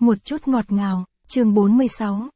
Một chút ngọt ngào, chương 46.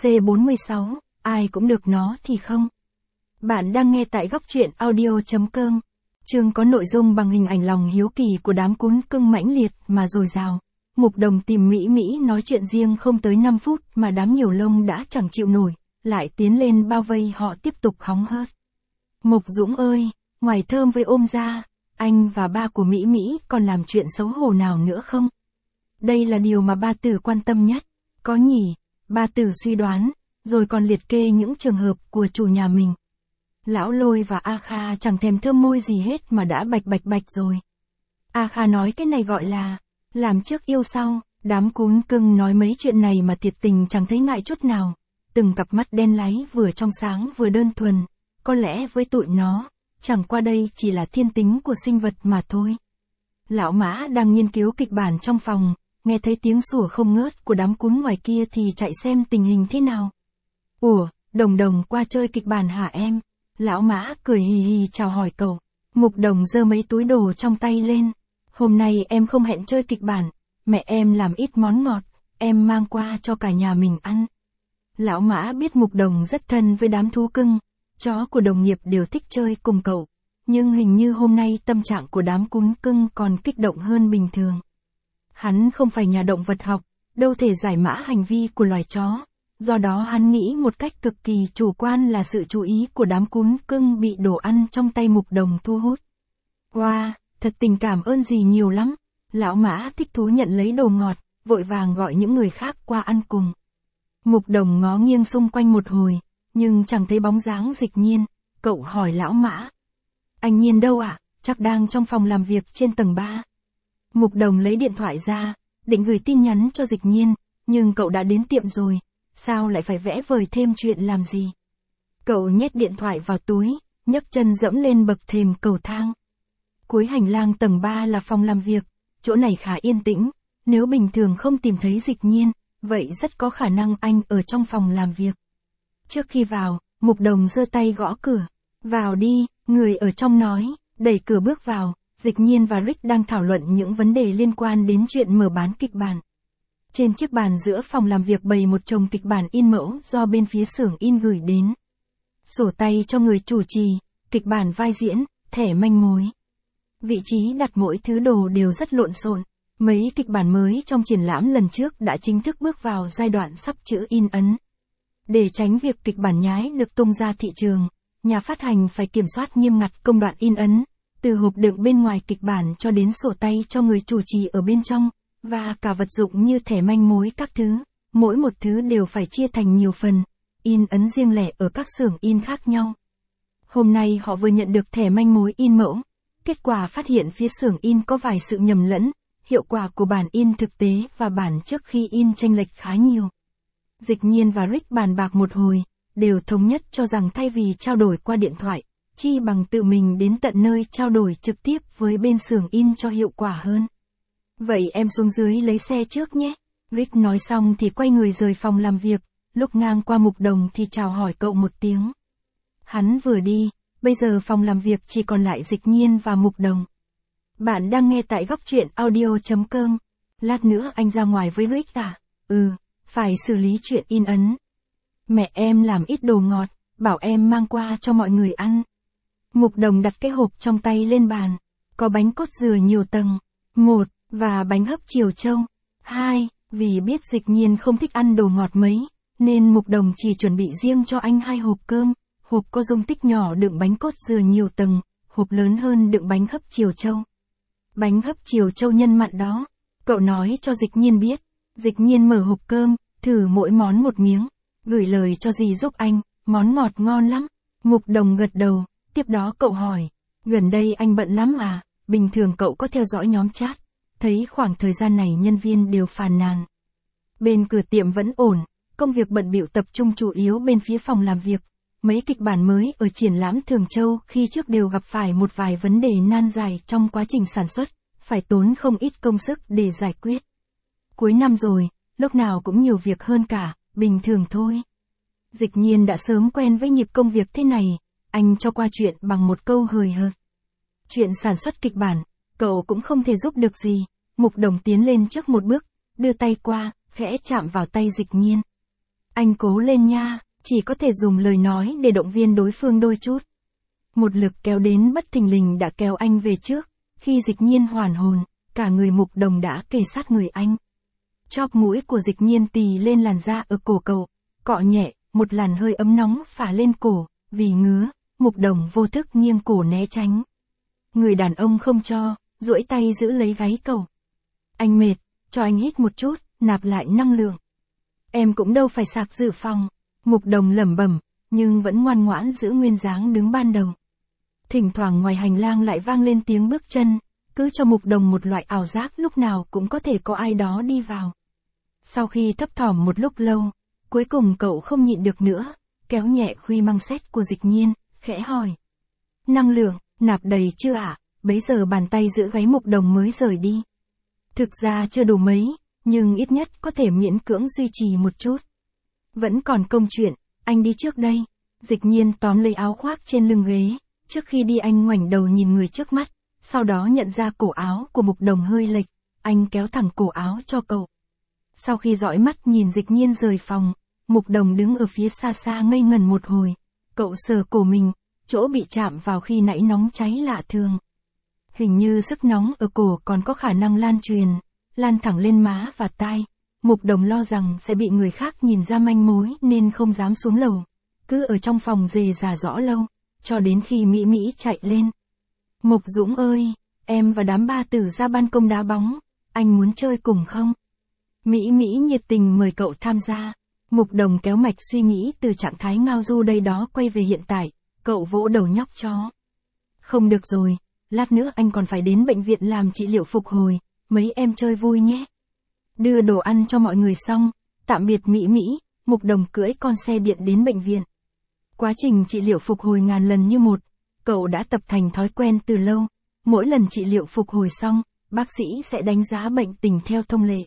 C46, ai cũng được nó thì không. Bạn đang nghe tại góc truyện audio.com. Chương có nội dung bằng hình ảnh lòng hiếu kỳ của đám cún cưng mãnh liệt mà dồi dào. Mục Đồng tìm Mỹ Mỹ nói chuyện riêng không tới 5 phút mà đám nhiều lông đã chẳng chịu nổi, lại tiến lên bao vây họ tiếp tục hóng hớt. Mục Dũng ơi, ngoài thơm với ôm ra, anh và ba của Mỹ Mỹ còn làm chuyện xấu hổ nào nữa không? Đây là điều mà ba Tử quan tâm nhất, có nhỉ? Ba Tử suy đoán, rồi còn liệt kê những trường hợp của chủ nhà mình. Lão Lôi và A Kha chẳng thèm thơm môi gì hết mà đã bạch rồi. A Kha nói cái này gọi là làm trước yêu sau, đám cún cưng nói mấy chuyện này mà thiệt tình chẳng thấy ngại chút nào. Từng cặp mắt đen láy vừa trong sáng vừa đơn thuần, có lẽ với tụi nó, chẳng qua đây chỉ là thiên tính của sinh vật mà thôi. Lão Mã đang nghiên cứu kịch bản trong phòng, nghe thấy tiếng sủa không ngớt của đám cún ngoài kia thì chạy xem tình hình thế nào. Ủa, Đồng Đồng qua chơi kịch bản hả em? Lão Mã cười hì hì chào hỏi cậu. Mục Đồng giơ mấy túi đồ trong tay lên. Hôm nay em không hẹn chơi kịch bản, mẹ em làm ít món ngọt, em mang qua cho cả nhà mình ăn. Lão Mã biết Mục Đồng rất thân với đám thú cưng, chó của đồng nghiệp đều thích chơi cùng cậu. Nhưng hình như hôm nay tâm trạng của đám cún cưng còn kích động hơn bình thường. Hắn không phải nhà động vật học, đâu thể giải mã hành vi của loài chó. Do đó hắn nghĩ một cách cực kỳ chủ quan là sự chú ý của đám cún cưng bị đồ ăn trong tay Mục Đồng thu hút. Wow, thật tình cảm ơn gì nhiều lắm. Lão Mã thích thú nhận lấy đồ ngọt, vội vàng gọi những người khác qua ăn cùng. Mục Đồng ngó nghiêng xung quanh một hồi, nhưng chẳng thấy bóng dáng Dịch Nhiên. Cậu hỏi Lão Mã. Anh Nhiên đâu ạ? Chắc đang trong phòng làm việc trên tầng 3. Mục Đồng lấy điện thoại ra, định gửi tin nhắn cho Dịch Nhiên, nhưng cậu đã đến tiệm rồi, sao lại phải vẽ vời thêm chuyện làm gì? Cậu nhét điện thoại vào túi, nhấc chân dẫm lên bậc thềm cầu thang. Cuối hành lang tầng 3 là phòng làm việc, chỗ này khá yên tĩnh, nếu bình thường không tìm thấy Dịch Nhiên, vậy rất có khả năng anh ở trong phòng làm việc. Trước khi vào, Mục Đồng giơ tay gõ cửa. Vào đi, người ở trong nói, đẩy cửa bước vào. Dịch Nhiên và Rick đang thảo luận những vấn đề liên quan đến chuyện mở bán kịch bản. Trên chiếc bàn giữa phòng làm việc bày một chồng kịch bản in mẫu do bên phía xưởng in gửi đến. Sổ tay cho người chủ trì, kịch bản vai diễn, thẻ manh mối. Vị trí đặt mỗi thứ đồ đều rất lộn xộn. Mấy kịch bản mới trong triển lãm lần trước đã chính thức bước vào giai đoạn sắp chữ in ấn. Để tránh việc kịch bản nhái được tung ra thị trường, nhà phát hành phải kiểm soát nghiêm ngặt công đoạn in ấn. Từ hộp đựng bên ngoài kịch bản cho đến sổ tay cho người chủ trì ở bên trong, và cả vật dụng như thẻ manh mối các thứ, mỗi một thứ đều phải chia thành nhiều phần, in ấn riêng lẻ ở các xưởng in khác nhau. Hôm nay họ vừa nhận được thẻ manh mối in mẫu, kết quả phát hiện phía xưởng in có vài sự nhầm lẫn, hiệu quả của bản in thực tế và bản trước khi in chênh lệch khá nhiều. Dịch Nhiên và Rick bàn bạc một hồi, đều thống nhất cho rằng thay vì trao đổi qua điện thoại, chi bằng tự mình đến tận nơi trao đổi trực tiếp với bên xưởng in cho hiệu quả hơn. Vậy em xuống dưới lấy xe trước nhé. Rick nói xong thì quay người rời phòng làm việc, lúc ngang qua Mục Đồng thì chào hỏi cậu một tiếng. Hắn vừa đi, bây giờ phòng làm việc chỉ còn lại Dịch Nhiên và Mục Đồng. Bạn đang nghe tại góc truyện audio.com. Lát nữa anh ra ngoài với Rick à? Phải xử lý chuyện in ấn. Mẹ em làm ít đồ ngọt, bảo em mang qua cho mọi người ăn. Mục Đồng đặt cái hộp trong tay lên bàn. Có bánh cốt dừa nhiều tầng, 1, và bánh hấp chiều châu, 2, vì biết Dịch Nhiên không thích ăn đồ ngọt mấy, nên Mục Đồng chỉ chuẩn bị riêng cho anh 2 hộp cơm, hộp có dung tích nhỏ đựng bánh cốt dừa nhiều tầng, hộp lớn hơn đựng bánh hấp chiều châu. Bánh hấp chiều châu nhân mặn đó, cậu nói cho Dịch Nhiên biết. Dịch Nhiên mở hộp cơm, thử mỗi món một miếng, gửi lời cho dì giúp anh, món ngọt ngon lắm. Mục Đồng gật đầu. Tiếp đó cậu hỏi, gần đây anh bận lắm à? Bình thường cậu có theo dõi nhóm chat, thấy khoảng thời gian này nhân viên đều phàn nàn. Bên cửa tiệm vẫn ổn, công việc bận bịu tập trung chủ yếu bên phía phòng làm việc. Mấy kịch bản mới ở triển lãm Thường Châu khi trước đều gặp phải một vài vấn đề nan giải trong quá trình sản xuất, phải tốn không ít công sức để giải quyết. Cuối năm rồi, lúc nào cũng nhiều việc hơn cả, bình thường thôi. Dịch Nhiên đã sớm quen với nhịp công việc thế này. Anh cho qua chuyện bằng một câu hời hợt. Chuyện sản xuất kịch bản, cậu cũng không thể giúp được gì. Mục Đồng tiến lên trước một bước, đưa tay qua, khẽ chạm vào tay Dịch Nhiên. Anh cố lên nha, chỉ có thể dùng lời nói để động viên đối phương đôi chút. Một lực kéo đến bất thình lình đã kéo anh về trước, khi Dịch Nhiên hoàn hồn, cả người Mục Đồng đã kề sát người anh. Chóp mũi của Dịch Nhiên tì lên làn da ở cổ cậu, cọ nhẹ, một làn hơi ấm nóng phả lên cổ, vì ngứa, Mục Đồng vô thức nghiêng cổ né tránh. Người đàn ông không cho, duỗi tay giữ lấy gáy cậu. Anh mệt, cho anh hít một chút, nạp lại năng lượng. Em cũng đâu phải sạc dự phòng, Mục Đồng lẩm bẩm, nhưng vẫn ngoan ngoãn giữ nguyên dáng đứng ban đầu. Thỉnh thoảng ngoài hành lang lại vang lên tiếng bước chân, cứ cho Mục Đồng một loại ảo giác lúc nào cũng có thể có ai đó đi vào. Sau khi thấp thỏm một lúc lâu, cuối cùng cậu không nhịn được nữa, kéo nhẹ khuy măng xét của Dịch Nhiên, khẽ hỏi. Năng lượng, nạp đầy chưa ạ? Bấy giờ bàn tay giữ gáy Mục Đồng mới rời đi. Thực ra chưa đủ mấy, nhưng ít nhất có thể miễn cưỡng duy trì một chút. Vẫn còn công chuyện, anh đi trước đây. Dịch Nhiên tóm lấy áo khoác trên lưng ghế, trước khi đi anh ngoảnh đầu nhìn người trước mắt, sau đó nhận ra cổ áo của Mục Đồng hơi lệch, anh kéo thẳng cổ áo cho cậu. Sau khi dõi mắt nhìn Dịch Nhiên rời phòng, Mục Đồng đứng ở phía xa xa ngây ngẩn một hồi, cậu sờ cổ mình, chỗ bị chạm vào khi nãy nóng cháy lạ thường. Hình như sức nóng ở cổ còn có khả năng lan truyền, lan thẳng lên má và tai. Mục Đồng lo rằng sẽ bị người khác nhìn ra manh mối nên không dám xuống lầu, cứ ở trong phòng rề rà rõ lâu, cho đến khi Mỹ Mỹ chạy lên. Mục Dũng ơi, em và đám ba tử ra ban công đá bóng, anh muốn chơi cùng không? Mỹ Mỹ nhiệt tình mời cậu tham gia. Mục Đồng kéo mạch suy nghĩ từ trạng thái ngao du đây đó quay về hiện tại, cậu vỗ đầu nhóc chó. Không được rồi, lát nữa anh còn phải đến bệnh viện làm trị liệu phục hồi, mấy em chơi vui nhé. Đưa đồ ăn cho mọi người xong, tạm biệt Mỹ Mỹ, Mục Đồng cưỡi con xe điện đến bệnh viện. Quá trình trị liệu phục hồi ngàn lần như một, cậu đã tập thành thói quen từ lâu, mỗi lần trị liệu phục hồi xong, bác sĩ sẽ đánh giá bệnh tình theo thông lệ.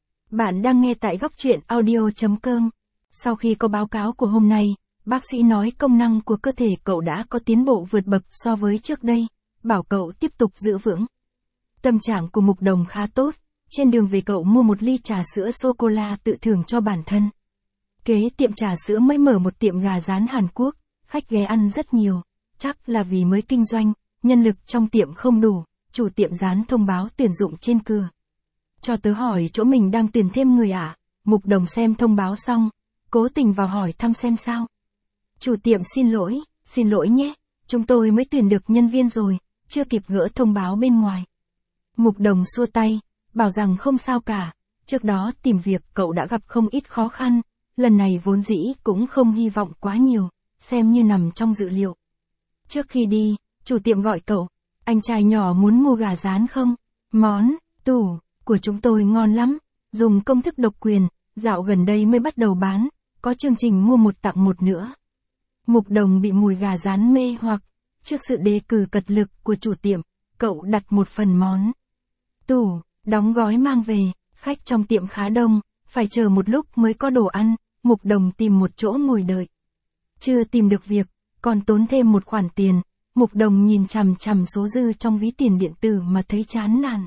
Bạn đang nghe tại góc truyện audio.com. Sau khi có báo cáo của hôm nay, bác sĩ nói công năng của cơ thể cậu đã có tiến bộ vượt bậc so với trước đây, bảo cậu tiếp tục giữ vững. Tâm trạng của Mục Đồng khá tốt, trên đường về cậu mua một ly trà sữa sô-cô-la tự thưởng cho bản thân. Kế tiệm trà sữa mới mở một tiệm gà rán Hàn Quốc, khách ghé ăn rất nhiều, chắc là vì mới kinh doanh, nhân lực trong tiệm không đủ, chủ tiệm rán thông báo tuyển dụng trên cửa. Cho tớ hỏi chỗ mình đang tuyển thêm người à? Mục Đồng xem thông báo xong, cố tình vào hỏi thăm xem sao. Chủ tiệm xin lỗi nhé, chúng tôi mới tuyển được nhân viên rồi, chưa kịp gỡ thông báo bên ngoài. Mục Đồng xua tay, bảo rằng không sao cả, trước đó tìm việc cậu đã gặp không ít khó khăn, lần này vốn dĩ cũng không hy vọng quá nhiều, xem như nằm trong dự liệu. Trước khi đi, chủ tiệm gọi cậu, anh trai nhỏ muốn mua gà rán không? Món tủ của chúng tôi ngon lắm, dùng công thức độc quyền, dạo gần đây mới bắt đầu bán, có chương trình mua một tặng một nữa. Mục Đồng bị mùi gà rán mê hoặc, trước sự đề cử cật lực của chủ tiệm, cậu đặt một phần món tủ, đóng gói mang về, khách trong tiệm khá đông, phải chờ một lúc mới có đồ ăn, Mục Đồng tìm một chỗ ngồi đợi. Chưa tìm được việc, còn tốn thêm một khoản tiền, Mục Đồng nhìn chằm chằm số dư trong ví tiền điện tử mà thấy chán nản.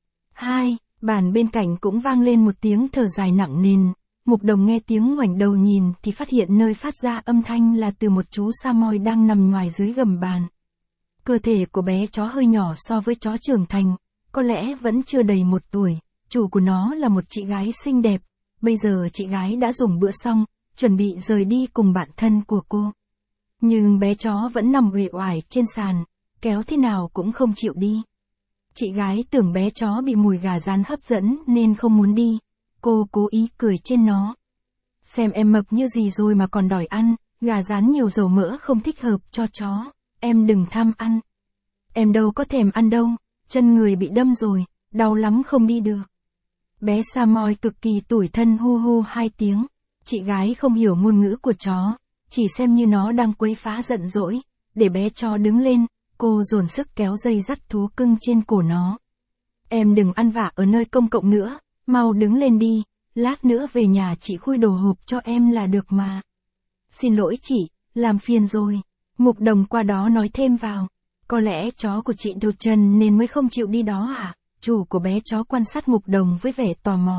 Bàn bên cạnh cũng vang lên một tiếng thở dài nặng nề. Mục Đồng nghe tiếng ngoảnh đầu nhìn thì phát hiện nơi phát ra âm thanh là từ một chú Samoy đang nằm ngoài dưới gầm bàn. Cơ thể của bé chó hơi nhỏ so với chó trưởng thành, có lẽ vẫn chưa đầy 1 tuổi, chủ của nó là một chị gái xinh đẹp, bây giờ chị gái đã dùng bữa xong, chuẩn bị rời đi cùng bạn thân của cô. Nhưng bé chó vẫn nằm uể oải trên sàn, kéo thế nào cũng không chịu đi. Chị gái tưởng bé chó bị mùi gà rán hấp dẫn nên không muốn đi, cô cố ý cười trên nó. Xem em mập như gì rồi mà còn đòi ăn, gà rán nhiều dầu mỡ không thích hợp cho chó, em đừng tham ăn. Em đâu có thèm ăn đâu, chân người bị đâm rồi, đau lắm không đi được. Bé Samoy cực kỳ tủi thân hu hu 2 tiếng, chị gái không hiểu ngôn ngữ của chó, chỉ xem như nó đang quấy phá giận dỗi, để bé chó đứng lên, cô dồn sức kéo dây dắt thú cưng trên cổ nó. Em đừng ăn vạ ở nơi công cộng nữa, mau đứng lên đi, lát nữa về nhà chị khui đồ hộp cho em là được mà. Xin lỗi chị, làm phiền rồi. Mục Đồng qua đó nói thêm vào, có lẽ chó của chị đột chân nên mới không chịu đi đó à? Chủ của bé chó quan sát Mục Đồng với vẻ tò mò,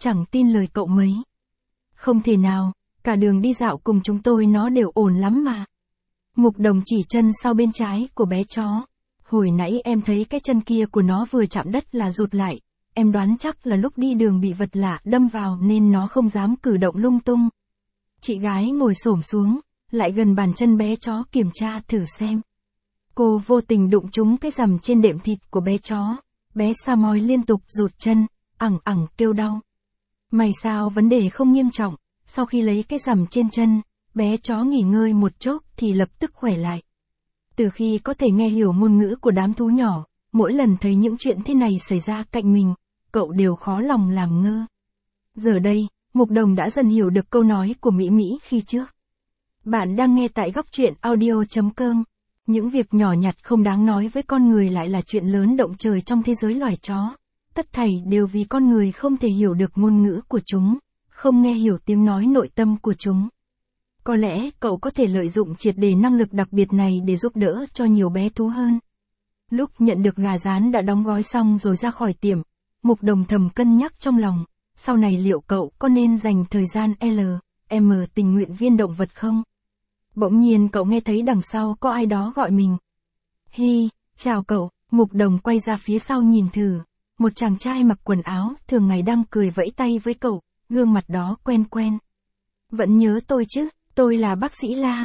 chẳng tin lời cậu mấy. Không thể nào, cả đường đi dạo cùng chúng tôi nó đều ổn lắm mà. Mục Đồng chỉ chân sau bên trái của bé chó. Hồi nãy em thấy cái chân kia của nó vừa chạm đất là rụt lại. Em đoán chắc là lúc đi đường bị vật lạ đâm vào nên nó không dám cử động lung tung. Chị gái ngồi xổm xuống, lại gần bàn chân bé chó kiểm tra thử xem. Cô vô tình đụng trúng cái rằm trên đệm thịt của bé chó. Bé Samoy liên tục rụt chân, ẳng ẳng kêu đau. May sao vấn đề không nghiêm trọng, sau khi lấy cái rằm trên chân, bé chó nghỉ ngơi một chốc thì lập tức khỏe lại. Từ khi có thể nghe hiểu ngôn ngữ của đám thú nhỏ, mỗi lần thấy những chuyện thế này xảy ra cạnh mình, cậu đều khó lòng làm ngơ. Giờ đây, Mục Đồng đã dần hiểu được câu nói của Mỹ Mỹ khi trước. Bạn đang nghe tại góc truyện audio.com. Những việc nhỏ nhặt không đáng nói với con người lại là chuyện lớn động trời trong thế giới loài chó. Tất thảy đều vì con người không thể hiểu được ngôn ngữ của chúng, không nghe hiểu tiếng nói nội tâm của chúng. Có lẽ cậu có thể lợi dụng triệt để năng lực đặc biệt này để giúp đỡ cho nhiều bé thú hơn. Lúc nhận được gà rán đã đóng gói xong rồi ra khỏi tiệm, Mục Đồng thầm cân nhắc trong lòng, sau này liệu cậu có nên dành thời gian LM tình nguyện viên động vật không? Bỗng nhiên cậu nghe thấy đằng sau có ai đó gọi mình. Hi, chào cậu. Mục Đồng quay ra phía sau nhìn thử. Một chàng trai mặc quần áo thường ngày đang cười vẫy tay với cậu, gương mặt đó quen quen. Vẫn nhớ tôi chứ, tôi là bác sĩ La.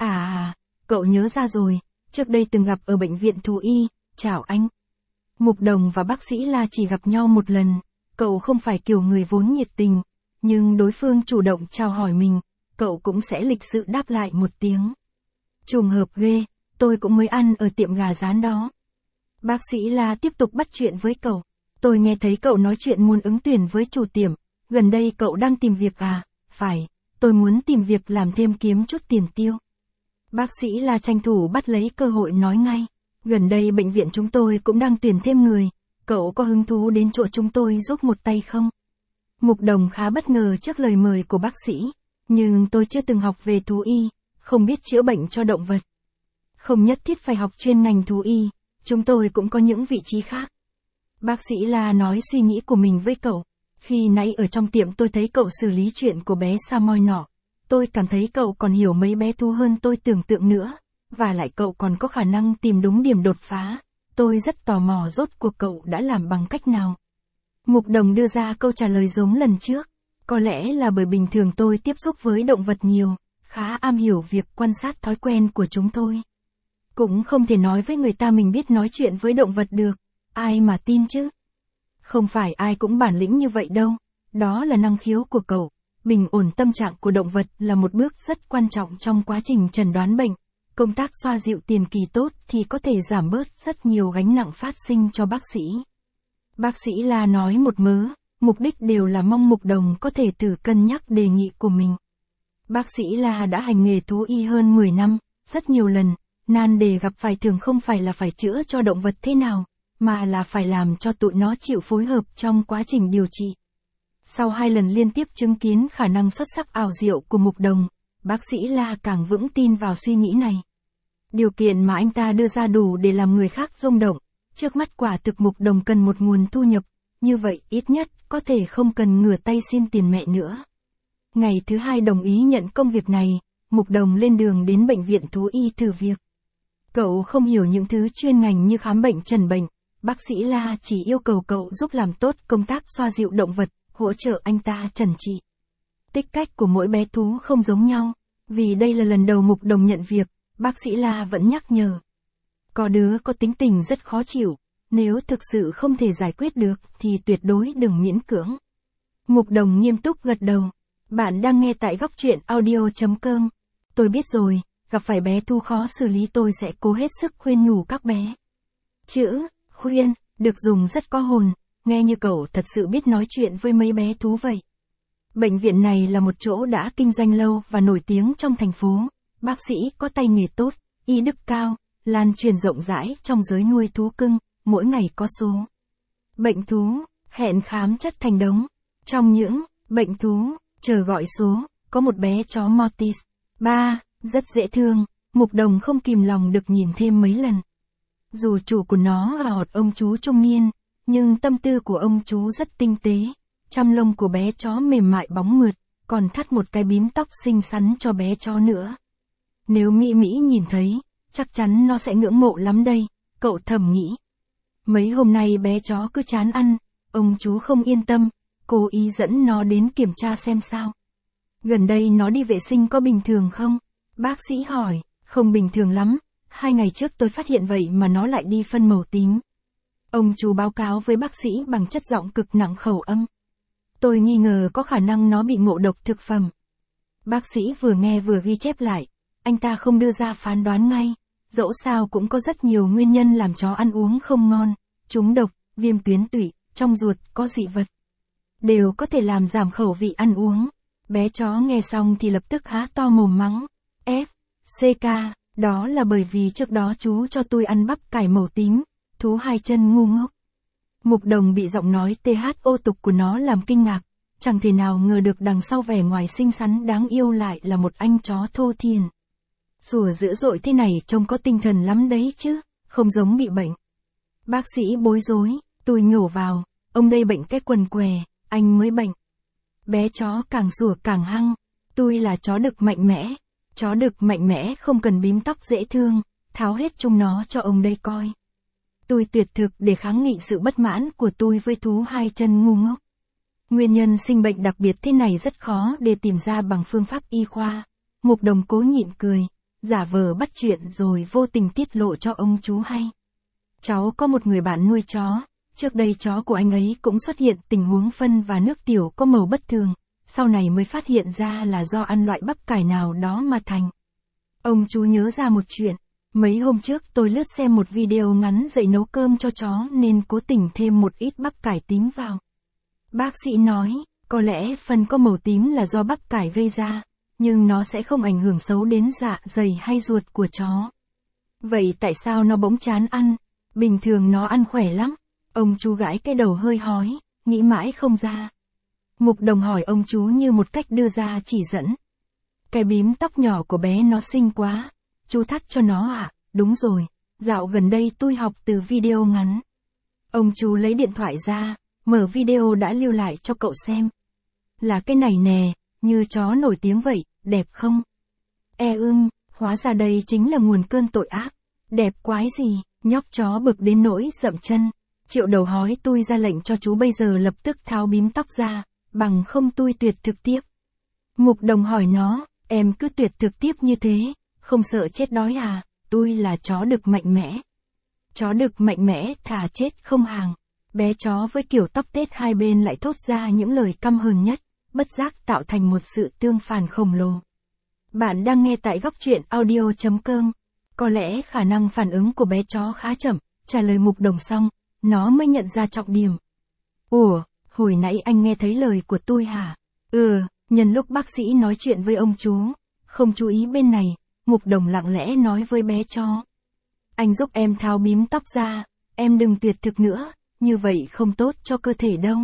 Cậu nhớ ra rồi, trước đây từng gặp ở bệnh viện thú y, chào anh. Mục Đồng và bác sĩ La chỉ gặp nhau một lần, cậu không phải kiểu người vốn nhiệt tình, nhưng đối phương chủ động chào hỏi mình, cậu cũng sẽ lịch sự đáp lại một tiếng. Trùng hợp ghê, tôi cũng mới ăn ở tiệm gà rán đó. Bác sĩ La tiếp tục bắt chuyện với cậu. Tôi nghe thấy cậu nói chuyện muốn ứng tuyển với chủ tiệm, gần đây cậu đang tìm việc à? Phải, tôi muốn tìm việc làm thêm kiếm chút tiền tiêu. Bác sĩ La tranh thủ bắt lấy cơ hội nói ngay. Gần đây bệnh viện chúng tôi cũng đang tuyển thêm người, cậu có hứng thú đến chỗ chúng tôi giúp một tay không? Mục Đồng khá bất ngờ trước lời mời của bác sĩ, nhưng tôi chưa từng học về thú y, không biết chữa bệnh cho động vật. Không nhất thiết phải học chuyên ngành thú y, chúng tôi cũng có những vị trí khác. Bác sĩ La nói suy nghĩ của mình với cậu. Khi nãy ở trong tiệm tôi thấy cậu xử lý chuyện của bé Samoy nọ. Tôi cảm thấy cậu còn hiểu mấy bé thú hơn tôi tưởng tượng nữa. Và lại cậu còn có khả năng tìm đúng điểm đột phá. Tôi rất tò mò rốt cuộc cậu đã làm bằng cách nào. Mục Đồng đưa ra câu trả lời giống lần trước. Có lẽ là bởi bình thường tôi tiếp xúc với động vật nhiều, khá am hiểu việc quan sát thói quen của chúng tôi. Cũng không thể nói với người ta mình biết nói chuyện với động vật được. Ai mà tin chứ? Không phải ai cũng bản lĩnh như vậy đâu. Đó là năng khiếu của cậu. Bình ổn tâm trạng của động vật là một bước rất quan trọng trong quá trình chẩn đoán bệnh. Công tác xoa dịu tiền kỳ tốt thì có thể giảm bớt rất nhiều gánh nặng phát sinh cho bác sĩ. Bác sĩ La nói một mớ, mục đích đều là mong Mục Đồng có thể thử cân nhắc đề nghị của mình. Bác sĩ La đã hành nghề thú y hơn 10 năm, rất nhiều lần, nan đề gặp phải thường không phải là phải chữa cho động vật thế nào, mà là phải làm cho tụi nó chịu phối hợp trong quá trình điều trị. Sau 2 lần liên tiếp chứng kiến khả năng xuất sắc ảo diệu của Mục Đồng, bác sĩ La càng vững tin vào suy nghĩ này. Điều kiện mà anh ta đưa ra đủ để làm người khác rung động, trước mắt quả thực Mục Đồng cần một nguồn thu nhập, như vậy ít nhất có thể không cần ngửa tay xin tiền mẹ nữa. Ngày thứ 2 đồng ý nhận công việc này, Mục Đồng lên đường đến bệnh viện thú y thử việc. Cậu không hiểu những thứ chuyên ngành như khám bệnh trần bệnh, bác sĩ La chỉ yêu cầu cậu giúp làm tốt công tác xoa dịu động vật, hỗ trợ anh ta trần trị. Tích cách của mỗi bé thú không giống nhau, vì đây là lần đầu Mục Đồng nhận việc, bác sĩ La vẫn nhắc nhở. Có đứa có tính tình rất khó chịu, nếu thực sự không thể giải quyết được thì tuyệt đối đừng miễn cưỡng. Mục Đồng nghiêm túc gật đầu. Bạn đang nghe tại góc truyện audio.com. Tôi biết rồi, gặp phải bé thú khó xử lý tôi sẽ cố hết sức khuyên nhủ các bé. Chữ khuyên được dùng rất có hồn, nghe như cậu thật sự biết nói chuyện với mấy bé thú vậy. Bệnh viện này là một chỗ đã kinh doanh lâu và nổi tiếng trong thành phố. Bác sĩ có tay nghề tốt, y đức cao, lan truyền rộng rãi trong giới nuôi thú cưng, mỗi ngày có số bệnh thú hẹn khám chất thành đống. Trong những bệnh thú chờ gọi số, có một bé chó Maltese. Rất dễ thương, Mục Đồng không kìm lòng được nhìn thêm mấy lần. Dù chủ của nó là một ông chú trung niên, nhưng tâm tư của ông chú rất tinh tế. Chăm lông của bé chó mềm mại bóng mượt, còn thắt một cái bím tóc xinh xắn cho bé chó nữa. Nếu Mỹ Mỹ nhìn thấy, chắc chắn nó sẽ ngưỡng mộ lắm đây, cậu thầm nghĩ. Mấy hôm nay bé chó cứ chán ăn, ông chú không yên tâm, cố ý dẫn nó đến kiểm tra xem sao. Gần đây nó đi vệ sinh có bình thường không? Bác sĩ hỏi, không bình thường lắm, 2 ngày trước tôi phát hiện vậy mà nó lại đi phân màu tím. Ông chú báo cáo với bác sĩ bằng chất giọng cực nặng khẩu âm. Tôi nghi ngờ có khả năng nó bị ngộ độc thực phẩm. Bác sĩ vừa nghe vừa ghi chép lại, anh ta không đưa ra phán đoán ngay, dẫu sao cũng có rất nhiều nguyên nhân làm chó ăn uống không ngon, trúng độc, viêm tuyến tụy, trong ruột có dị vật. Đều có thể làm giảm khẩu vị ăn uống. Bé chó nghe xong thì lập tức há to mồm mắng. CK, đó là bởi vì trước đó chú cho tôi ăn bắp cải màu tím, thú 2 chân ngu ngốc. Mục Đồng bị giọng nói THO tục của nó làm kinh ngạc, chẳng thể nào ngờ được đằng sau vẻ ngoài xinh xắn đáng yêu lại là một anh chó thô thiền. Sủa dữ dội thế này trông có tinh thần lắm đấy chứ, không giống bị bệnh. Bác sĩ bối rối, tôi nhổ vào, ông đây bệnh cái quần què, anh mới bệnh. Bé chó càng sủa càng hăng, tôi là chó đực mạnh mẽ. Chó đực mạnh mẽ không cần bím tóc dễ thương, tháo hết chúng nó cho ông đây coi. Tôi tuyệt thực để kháng nghị sự bất mãn của tôi với thú 2 chân ngu ngốc. Nguyên nhân sinh bệnh đặc biệt thế này rất khó để tìm ra bằng phương pháp y khoa. Mục Đồng cố nhịn cười, giả vờ bắt chuyện rồi vô tình tiết lộ cho ông chú hay. Cháu có một người bạn nuôi chó, trước đây chó của anh ấy cũng xuất hiện tình huống phân và nước tiểu có màu bất thường. Sau này mới phát hiện ra là do ăn loại bắp cải nào đó mà thành. Ông chú nhớ ra một chuyện, mấy hôm trước tôi lướt xem một video ngắn dạy nấu cơm cho chó nên cố tình thêm một ít bắp cải tím vào. Bác sĩ nói, có lẽ phân có màu tím là do bắp cải gây ra, nhưng nó sẽ không ảnh hưởng xấu đến dạ dày hay ruột của chó. Vậy tại sao nó bỗng chán ăn? Bình thường nó ăn khỏe lắm. Ông chú gãi cái đầu hơi hói, nghĩ mãi không ra. Mục Đồng hỏi ông chú như một cách đưa ra chỉ dẫn. Cái bím tóc nhỏ của bé nó xinh quá. Chú thắt cho nó à? Đúng rồi, dạo gần đây tôi học từ video ngắn. Ông chú lấy điện thoại ra, mở video đã lưu lại cho cậu xem. Là cái này nè, như chó nổi tiếng vậy, đẹp không? Hóa ra đây chính là nguồn cơn tội ác. Đẹp quái gì, nhóc chó bực đến nỗi dậm chân. Triệu Đầu hói tôi ra lệnh cho chú bây giờ lập tức tháo bím tóc ra. Bằng không tôi tuyệt thực tiếp. Mục Đồng hỏi nó, em cứ tuyệt thực tiếp như thế, không sợ chết đói à? Tôi là chó đực mạnh mẽ. Chó đực mạnh mẽ thà chết không hàng. Bé chó với kiểu tóc tết hai bên lại thốt ra những lời căm hờn nhất, bất giác tạo thành một sự tương phản khổng lồ. Bạn đang nghe tại góc truyện audio.com. Có lẽ khả năng phản ứng của bé chó khá chậm, trả lời Mục Đồng xong, nó mới nhận ra trọng điểm. Ủa? Hồi nãy anh nghe thấy lời của tôi hả? Nhân lúc bác sĩ nói chuyện với ông chú, không chú ý bên này, Mục Đồng lặng lẽ nói với bé chó. Anh giúp em tháo bím tóc ra, em đừng tuyệt thực nữa, như vậy không tốt cho cơ thể đâu.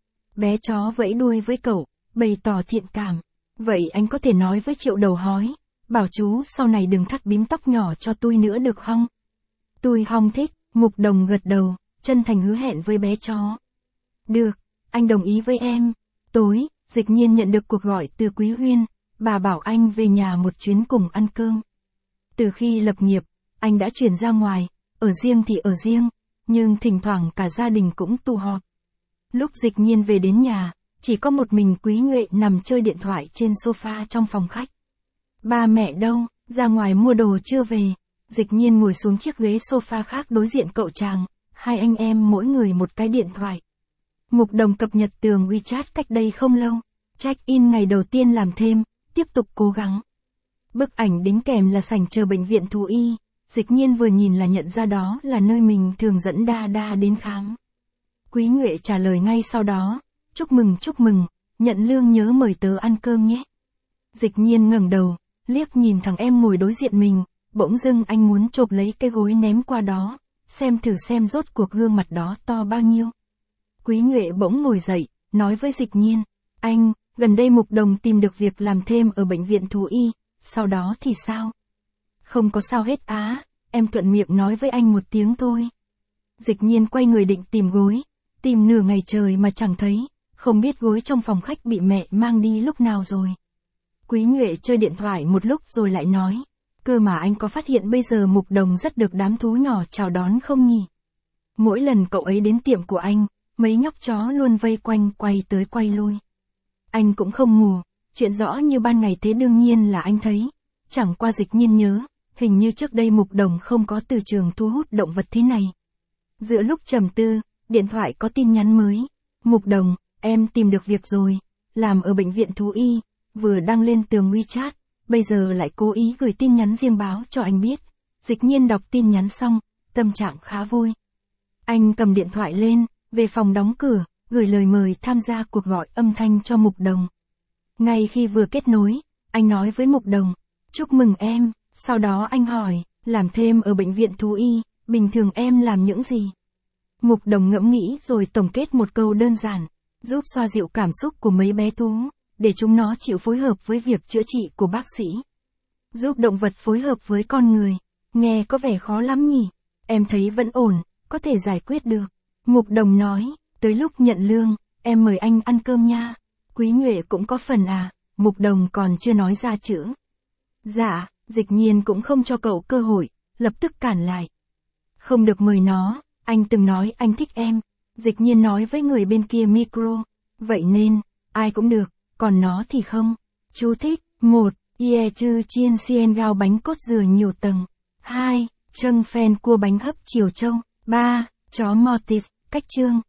Bé chó vẫy đuôi với cậu, bày tỏ thiện cảm. Vậy anh có thể nói với Triệu Đầu hói, bảo chú sau này đừng thắt bím tóc nhỏ cho tôi nữa được không? Tôi không thích, Mục Đồng gật đầu, chân thành hứa hẹn với bé chó. Được. Anh đồng ý với em. Tối, Dịch Nhiên nhận được cuộc gọi từ Quý Huyên, bà bảo anh về nhà một chuyến cùng ăn cơm. Từ khi lập nghiệp, anh đã chuyển ra ngoài, ở riêng thì ở riêng, nhưng thỉnh thoảng cả gia đình cũng tụ họp. Lúc Dịch Nhiên về đến nhà, chỉ có một mình Quý Nhuệ nằm chơi điện thoại trên sofa trong phòng khách. Ba mẹ đâu, ra ngoài mua đồ chưa về. Dịch Nhiên ngồi xuống chiếc ghế sofa khác đối diện cậu chàng, hai anh em mỗi người một cái điện thoại. Mục Đồng cập nhật tường WeChat cách đây không lâu, check-in ngày đầu tiên làm thêm, tiếp tục cố gắng. Bức ảnh đính kèm là sảnh chờ bệnh viện thú y, Dịch Nhiên vừa nhìn là nhận ra đó là nơi mình thường dẫn Đa Đa đến khám. Quý Nhuệ trả lời ngay sau đó, chúc mừng, nhận lương nhớ mời tớ ăn cơm nhé. Dịch Nhiên ngẩng đầu, liếc nhìn thằng em ngồi đối diện mình, bỗng dưng anh muốn chộp lấy cái gối ném qua đó, xem thử xem rốt cuộc gương mặt đó to bao nhiêu. Quý Nhuệ bỗng ngồi dậy, nói với Dịch Nhiên, anh, gần đây Mục Đồng tìm được việc làm thêm ở bệnh viện thú y, sau đó thì sao? Không có sao hết á, em thuận miệng nói với anh một tiếng thôi. Dịch Nhiên quay người định tìm gối, tìm nửa ngày trời mà chẳng thấy, không biết gối trong phòng khách bị mẹ mang đi lúc nào rồi. Quý Nhuệ chơi điện thoại một lúc rồi lại nói, cơ mà anh có phát hiện bây giờ Mục Đồng rất được đám thú nhỏ chào đón không nhỉ? Mỗi lần cậu ấy đến tiệm của anh, mấy nhóc chó luôn vây quanh quay tới quay lui. Anh cũng không ngủ, chuyện rõ như ban ngày thế đương nhiên là anh thấy. Chẳng qua Dịch Nhiên nhớ, hình như trước đây Mục Đồng không có từ trường thu hút động vật thế này. Giữa lúc trầm tư, điện thoại có tin nhắn mới. Mục Đồng, em tìm được việc rồi, làm ở bệnh viện thú y, vừa đăng lên tường WeChat, bây giờ lại cố ý gửi tin nhắn riêng báo cho anh biết. Dịch Nhiên đọc tin nhắn xong, tâm trạng khá vui. Anh cầm điện thoại lên, về phòng đóng cửa, gửi lời mời tham gia cuộc gọi âm thanh cho Mục Đồng. Ngay khi vừa kết nối, anh nói với Mục Đồng, chúc mừng em, sau đó anh hỏi, làm thêm ở bệnh viện thú y, bình thường em làm những gì? Mục Đồng ngẫm nghĩ rồi tổng kết một câu đơn giản, giúp xoa dịu cảm xúc của mấy bé thú, để chúng nó chịu phối hợp với việc chữa trị của bác sĩ. Giúp động vật phối hợp với con người, nghe có vẻ khó lắm nhỉ? Em thấy vẫn ổn, có thể giải quyết được. Mục Đồng nói, tới lúc nhận lương, em mời anh ăn cơm nha. Quý Nhuệ cũng có phần à? Mục Đồng còn chưa nói ra chữ. Dạ, Dịch Nhiên cũng không cho cậu cơ hội, lập tức cản lại. Không được mời nó, anh từng nói anh thích em. Dịch Nhiên nói với người bên kia micro. Vậy nên, ai cũng được, còn nó thì không. Chú thích, 1. Ye chư chiên xiên gao bánh cốt dừa nhiều tầng. 2. Trâng phen cua bánh hấp chiều châu. 3. Chó Mortis, cách chương.